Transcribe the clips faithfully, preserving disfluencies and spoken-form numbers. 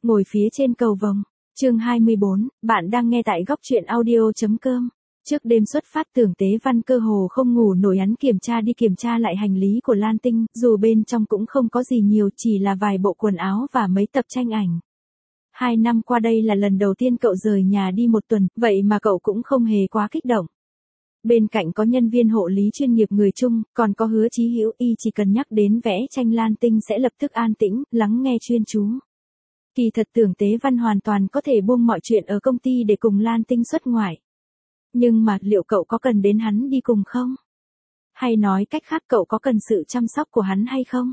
Ngồi phía trên cầu vồng. Chương hai mươi bốn, bạn đang nghe tại góc truyện audio.com. Trước đêm xuất phát Tưởng Tế Văn cơ hồ không ngủ nổi, hắn kiểm tra đi kiểm tra lại hành lý của Lan Tinh, dù bên trong cũng không có gì nhiều, chỉ là vài bộ quần áo và mấy tập tranh ảnh. Hai năm qua đây là lần đầu tiên cậu rời nhà đi một tuần, vậy mà cậu cũng không hề quá kích động. Bên cạnh có nhân viên hộ lý chuyên nghiệp người Trung, còn có Hứa Chí Hữu, y chỉ cần nhắc đến vẽ tranh Lan Tinh sẽ lập tức an tĩnh, lắng nghe chuyên chú. Kỳ thật Tưởng Tế Văn hoàn toàn có thể buông mọi chuyện ở công ty để cùng Lan Tinh xuất ngoại. Nhưng mà liệu cậu có cần đến hắn đi cùng không? Hay nói cách khác cậu có cần sự chăm sóc của hắn hay không?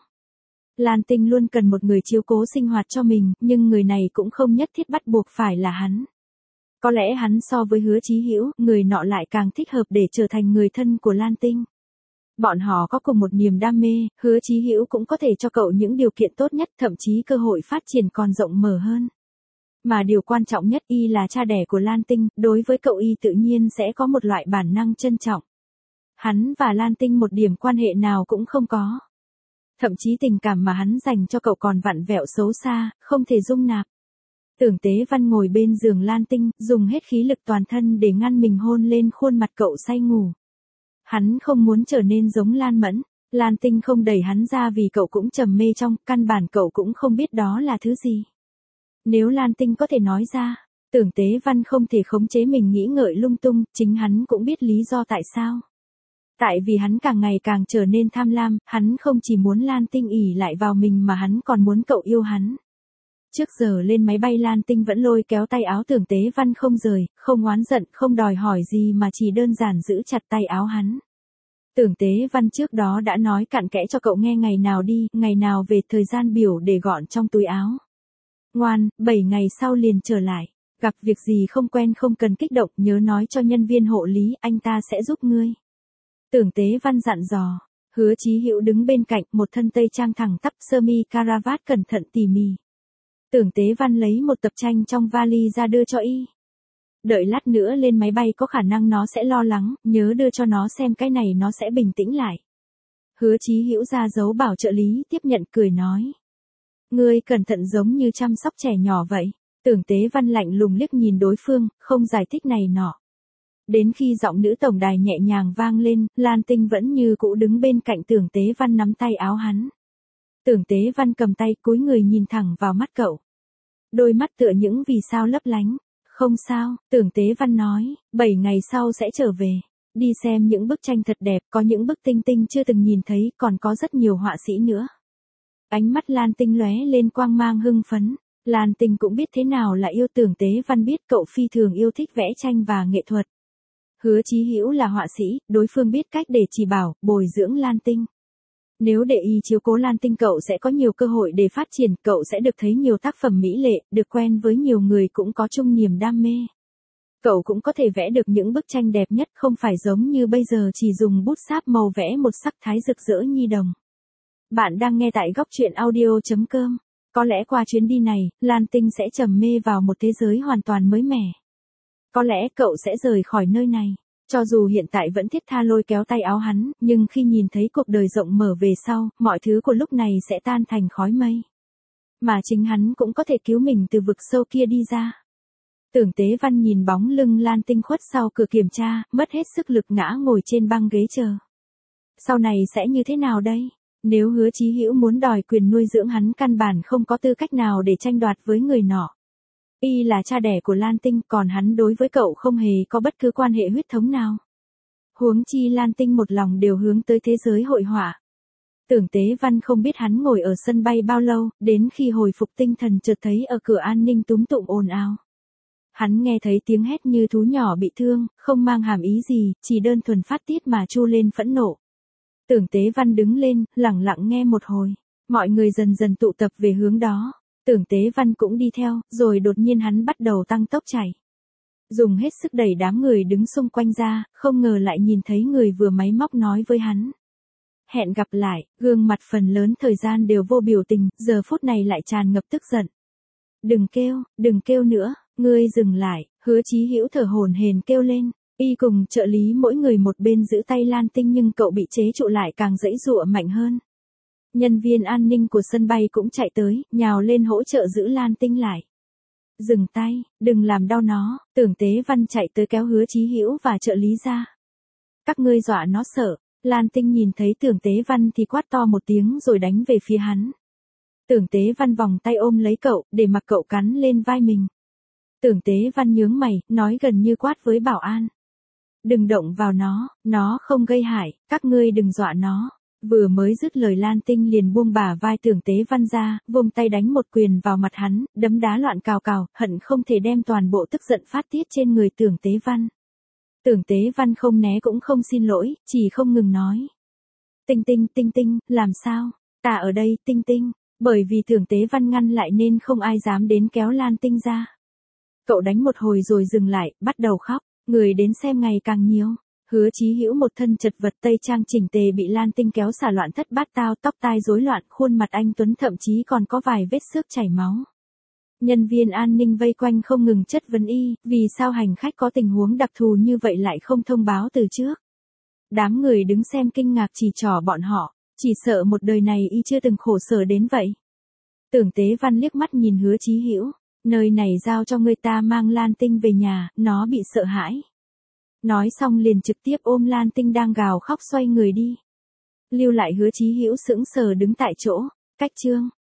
Lan Tinh luôn cần một người chiếu cố sinh hoạt cho mình, nhưng người này cũng không nhất thiết bắt buộc phải là hắn. Có lẽ hắn so với Hứa Chí Hữu, người nọ lại càng thích hợp để trở thành người thân của Lan Tinh. Bọn họ có cùng một niềm đam mê, Hứa Chí Hữu cũng có thể cho cậu những điều kiện tốt nhất, thậm chí cơ hội phát triển còn rộng mở hơn. Mà điều quan trọng nhất, y là cha đẻ của Lan Tinh, đối với cậu y tự nhiên sẽ có một loại bản năng trân trọng. Hắn và Lan Tinh một điểm quan hệ nào cũng không có. Thậm chí tình cảm mà hắn dành cho cậu còn vặn vẹo xấu xa, không thể dung nạp. Tưởng Tế Văn ngồi bên giường Lan Tinh, dùng hết khí lực toàn thân để ngăn mình hôn lên khuôn mặt cậu say ngủ. Hắn không muốn trở nên giống Lan Mẫn. Lan Tinh không đẩy hắn ra vì cậu cũng trầm mê trong, căn bản cậu cũng không biết đó là thứ gì. Nếu Lan Tinh có thể nói ra, Tưởng Tế Văn không thể khống chế mình nghĩ ngợi lung tung, chính hắn cũng biết lý do tại sao. Tại vì hắn càng ngày càng trở nên tham lam, hắn không chỉ muốn Lan Tinh ỷ lại vào mình mà hắn còn muốn cậu yêu hắn. Trước giờ lên máy bay Lan Tinh vẫn lôi kéo tay áo Tưởng Tế Văn không rời, không oán giận, không đòi hỏi gì mà chỉ đơn giản giữ chặt tay áo hắn. Tưởng Tế Văn trước đó đã nói cặn kẽ cho cậu nghe ngày nào đi, ngày nào về, thời gian biểu để gọn trong túi áo. Ngoan, bảy ngày sau liền trở lại. Gặp việc gì không quen không cần kích động, nhớ nói cho nhân viên hộ lý, anh ta sẽ giúp ngươi. Tưởng Tế Văn dặn dò. Hứa Chí Hữu đứng bên cạnh, một thân tây trang thẳng tắp, sơ mi caravat cẩn thận tỉ mỉ. Tưởng Tế Văn lấy một tập tranh trong vali ra đưa cho y. Đợi lát nữa lên máy bay có khả năng nó sẽ lo lắng, nhớ đưa cho nó xem, cái này nó sẽ bình tĩnh lại. Hứa Chí Hữu ra dấu bảo trợ lý tiếp nhận, cười nói. Ngươi cẩn thận giống như chăm sóc trẻ nhỏ vậy. Tưởng Tế Văn lạnh lùng liếc nhìn đối phương, không giải thích này nọ. Đến khi giọng nữ tổng đài nhẹ nhàng vang lên, Lan Tinh vẫn như cũ đứng bên cạnh Tưởng Tế Văn nắm tay áo hắn. Tưởng Tế Văn cầm tay cúi người nhìn thẳng vào mắt cậu. Đôi mắt tựa những vì sao lấp lánh. Không sao, Tưởng Tế Văn nói, bảy ngày sau sẽ trở về. Đi xem những bức tranh thật đẹp, có những bức tinh tinh chưa từng nhìn thấy, còn có rất nhiều họa sĩ nữa. Ánh mắt Lan Tinh lóe lên quang mang hưng phấn. Lan Tinh cũng biết thế nào là yêu. Tưởng Tế Văn biết cậu phi thường yêu thích vẽ tranh và nghệ thuật. Hứa Chí Hữu là họa sĩ, đối phương biết cách để chỉ bảo, bồi dưỡng Lan Tinh. Nếu để y chiếu cố Lan Tinh cậu sẽ có nhiều cơ hội để phát triển, cậu sẽ được thấy nhiều tác phẩm mỹ lệ, được quen với nhiều người cũng có chung niềm đam mê. Cậu cũng có thể vẽ được những bức tranh đẹp nhất, không phải giống như bây giờ chỉ dùng bút sáp màu vẽ một sắc thái rực rỡ nhi đồng. Bạn đang nghe tại góc truyện audio.com. Có lẽ qua chuyến đi này, Lan Tinh sẽ trầm mê vào một thế giới hoàn toàn mới mẻ. Có lẽ cậu sẽ rời khỏi nơi này. Cho dù hiện tại vẫn thiết tha lôi kéo tay áo hắn, nhưng khi nhìn thấy cuộc đời rộng mở về sau, mọi thứ của lúc này sẽ tan thành khói mây. Mà chính hắn cũng có thể cứu mình từ vực sâu kia đi ra. Tưởng Tế Văn nhìn bóng lưng Lan Tinh khuất sau cửa kiểm tra, mất hết sức lực ngã ngồi trên băng ghế chờ. Sau này sẽ như thế nào đây? Nếu Hứa Chí Hữu muốn đòi quyền nuôi dưỡng hắn, căn bản không có tư cách nào để tranh đoạt với người nọ. Y là cha đẻ của Lan Tinh, còn hắn đối với cậu không hề có bất cứ quan hệ huyết thống nào. Huống chi Lan Tinh một lòng đều hướng tới thế giới hội họa. Tưởng Tế Văn không biết hắn ngồi ở sân bay bao lâu, đến khi hồi phục tinh thần chợt thấy ở cửa an ninh túm tụm ồn ào. Hắn nghe thấy tiếng hét như thú nhỏ bị thương, không mang hàm ý gì, chỉ đơn thuần phát tiết mà chu lên phẫn nộ. Tưởng Tế Văn đứng lên, lặng lặng nghe một hồi. Mọi người dần dần tụ tập về hướng đó. Tưởng Tế Văn cũng đi theo, rồi đột nhiên hắn bắt đầu tăng tốc chạy. Dùng hết sức đẩy đám người đứng xung quanh ra, không ngờ lại nhìn thấy người vừa máy móc nói với hắn. Hẹn gặp lại, gương mặt phần lớn thời gian đều vô biểu tình, giờ phút này lại tràn ngập tức giận. Đừng kêu, đừng kêu nữa, ngươi dừng lại, Hứa Chí Hữu thở hổn hển kêu lên. Y cùng trợ lý mỗi người một bên giữ tay Lan Tinh, nhưng cậu bị chế trụ lại càng giãy giụa mạnh hơn. Nhân viên an ninh của sân bay cũng chạy tới, nhào lên hỗ trợ giữ Lan Tinh lại. Dừng tay, đừng làm đau nó, Tưởng Tế Văn chạy tới kéo Hứa Chí Hữu và trợ lý ra. Các ngươi dọa nó sợ. Lan Tinh nhìn thấy Tưởng Tế Văn thì quát to một tiếng rồi đánh về phía hắn. Tưởng Tế Văn vòng tay ôm lấy cậu, để mặc cậu cắn lên vai mình. Tưởng Tế Văn nhướng mày, nói gần như quát với bảo an. Đừng động vào nó, nó không gây hại, các ngươi đừng dọa nó. Vừa mới dứt lời Lan Tinh liền buông bả vai Tưởng Tế Văn ra, vung tay đánh một quyền vào mặt hắn, đấm đá loạn cào cào, hận không thể đem toàn bộ tức giận phát tiết trên người Tưởng Tế Văn. Tưởng Tế Văn không né cũng không xin lỗi, chỉ không ngừng nói. Tinh Tinh, Tinh Tinh, làm sao? Ta ở đây, Tinh Tinh. Bởi vì Tưởng Tế Văn ngăn lại nên không ai dám đến kéo Lan Tinh ra. Cậu đánh một hồi rồi dừng lại, bắt đầu khóc, người đến xem ngày càng nhiều. Hứa Chí Hữu một thân chật vật tây trang chỉnh tề bị Lan Tinh kéo xả loạn thất bát tao, tóc tai rối loạn, khuôn mặt anh tuấn thậm chí còn có vài vết xước chảy máu. Nhân viên an ninh vây quanh không ngừng chất vấn y, vì sao hành khách có tình huống đặc thù như vậy lại không thông báo từ trước. Đám người đứng xem kinh ngạc chỉ trỏ bọn họ, chỉ sợ một đời này y chưa từng khổ sở đến vậy. Tưởng Tế Văn liếc mắt nhìn Hứa Chí Hữu, nơi này giao cho người ta mang Lan Tinh về nhà, nó bị sợ hãi. Nói xong liền trực tiếp ôm Lan Tinh đang gào khóc xoay người đi. Lưu lại Hứa Chí Hữu sững sờ đứng tại chỗ, cách chương.